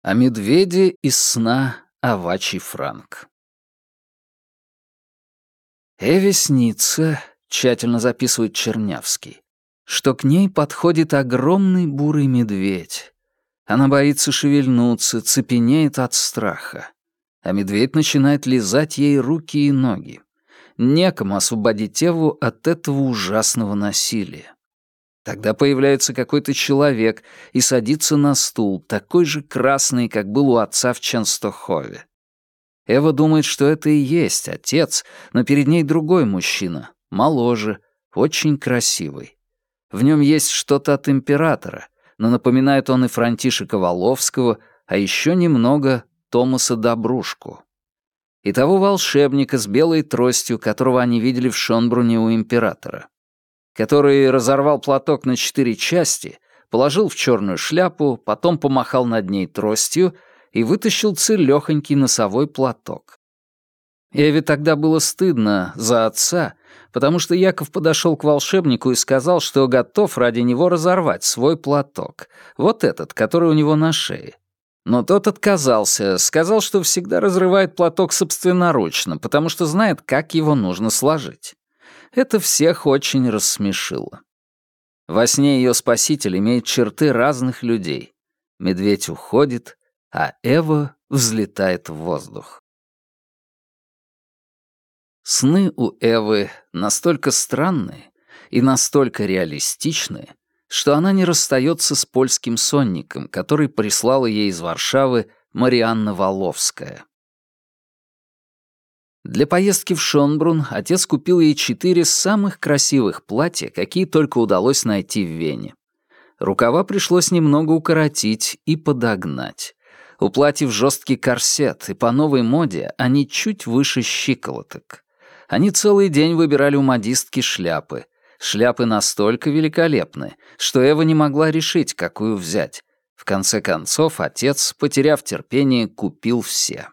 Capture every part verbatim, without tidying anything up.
О медведе из сна Авачий Франк. Эве снится, тщательно записывает Чернявский, что к ней подходит огромный бурый медведь. Она боится шевельнуться, цепенеет от страха. А медведь начинает лизать ей руки и ноги. Некому освободить Эву от этого ужасного насилия. Тогда появляется какой-то человек и садится на стул, такой же красный, как был у отца в Ченстохове. Эва думает, что это и есть отец, но перед ней другой мужчина, моложе, очень красивый. В нем есть что-то от императора, но напоминает он и Франтишека Воловского, а еще немного Томаса Добрушку. И того волшебника с белой тростью, которого они видели в Шонбруне у императора, который разорвал платок на четыре части, положил в черную шляпу, потом помахал над ней тростью и вытащил целёхонький носовой платок. Эве тогда было стыдно за отца, потому что Яков подошел к волшебнику и сказал, что готов ради него разорвать свой платок, вот этот, который у него на шее. Но тот отказался, сказал, что всегда разрывает платок собственноручно, потому что знает, как его нужно сложить. Это всех очень рассмешило. Во сне ее спаситель имеет черты разных людей. Медведь уходит, а Эва взлетает в воздух. Сны у Эвы настолько странные и настолько реалистичные, что она не расстается с польским сонником, который прислала ей из Варшавы Марианна Воловская. Для поездки в Шонбрун отец купил ей четыре самых красивых платья, какие только удалось найти в Вене. Рукава пришлось немного укоротить и подогнать. У платьев жесткий корсет, и по новой моде они чуть выше щиколоток. Они целый день выбирали у модистки шляпы. Шляпы настолько великолепны, что Эва не могла решить, какую взять. В конце концов, отец, потеряв терпение, купил все.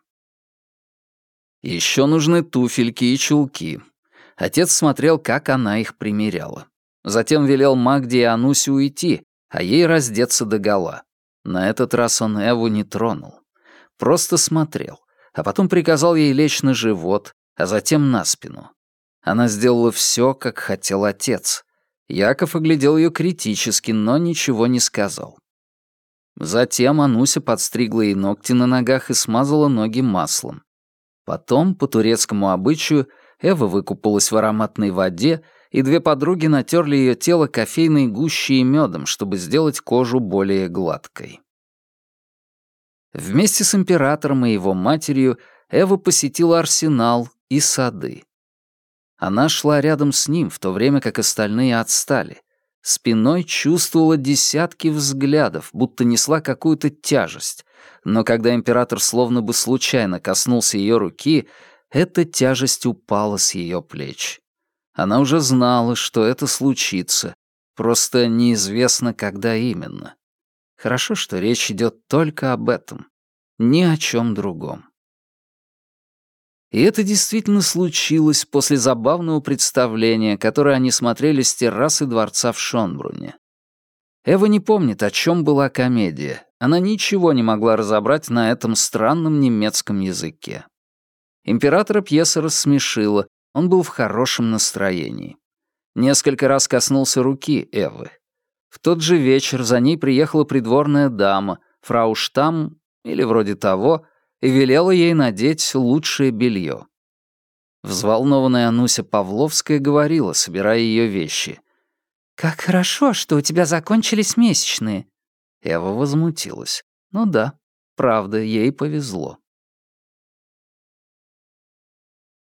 Еще нужны туфельки и чулки. Отец смотрел, как она их примеряла. Затем велел Магде и Анусе уйти, а ей раздеться догола. На этот раз он Эву не тронул. Просто смотрел, а потом приказал ей лечь на живот, а затем на спину. Она сделала все, как хотел отец. Яков оглядел ее критически, но ничего не сказал. Затем Ануся подстригла ей ногти на ногах и смазала ноги маслом. Потом, по турецкому обычаю, Эва выкупалась в ароматной воде, и две подруги натерли ее тело кофейной гущей и медом, чтобы сделать кожу более гладкой. Вместе с императором и его матерью Эва посетила арсенал и сады. Она шла рядом с ним, в то время как остальные отстали. Спиной чувствовала десятки взглядов, будто несла какую-то тяжесть. Но когда император словно бы случайно коснулся ее руки, эта тяжесть упала с ее плеч. Она уже знала, что это случится, просто неизвестно, когда именно. Хорошо, что речь идет только об этом, ни о чем другом. И это действительно случилось после забавного представления, которое они смотрели с террасы дворца в Шонбруне. Эва не помнит, о чем была комедия. Она ничего не могла разобрать на этом странном немецком языке. Императора пьеса рассмешила, он был в хорошем настроении. Несколько раз коснулся руки Эвы. В тот же вечер за ней приехала придворная дама, фрау Штам, или вроде того, и велела ей надеть лучшее белье. Взволнованная Ануся Павловская говорила, собирая ее вещи: «Как хорошо, что у тебя закончились месячные». Эва возмутилась. Ну да, правда, ей повезло.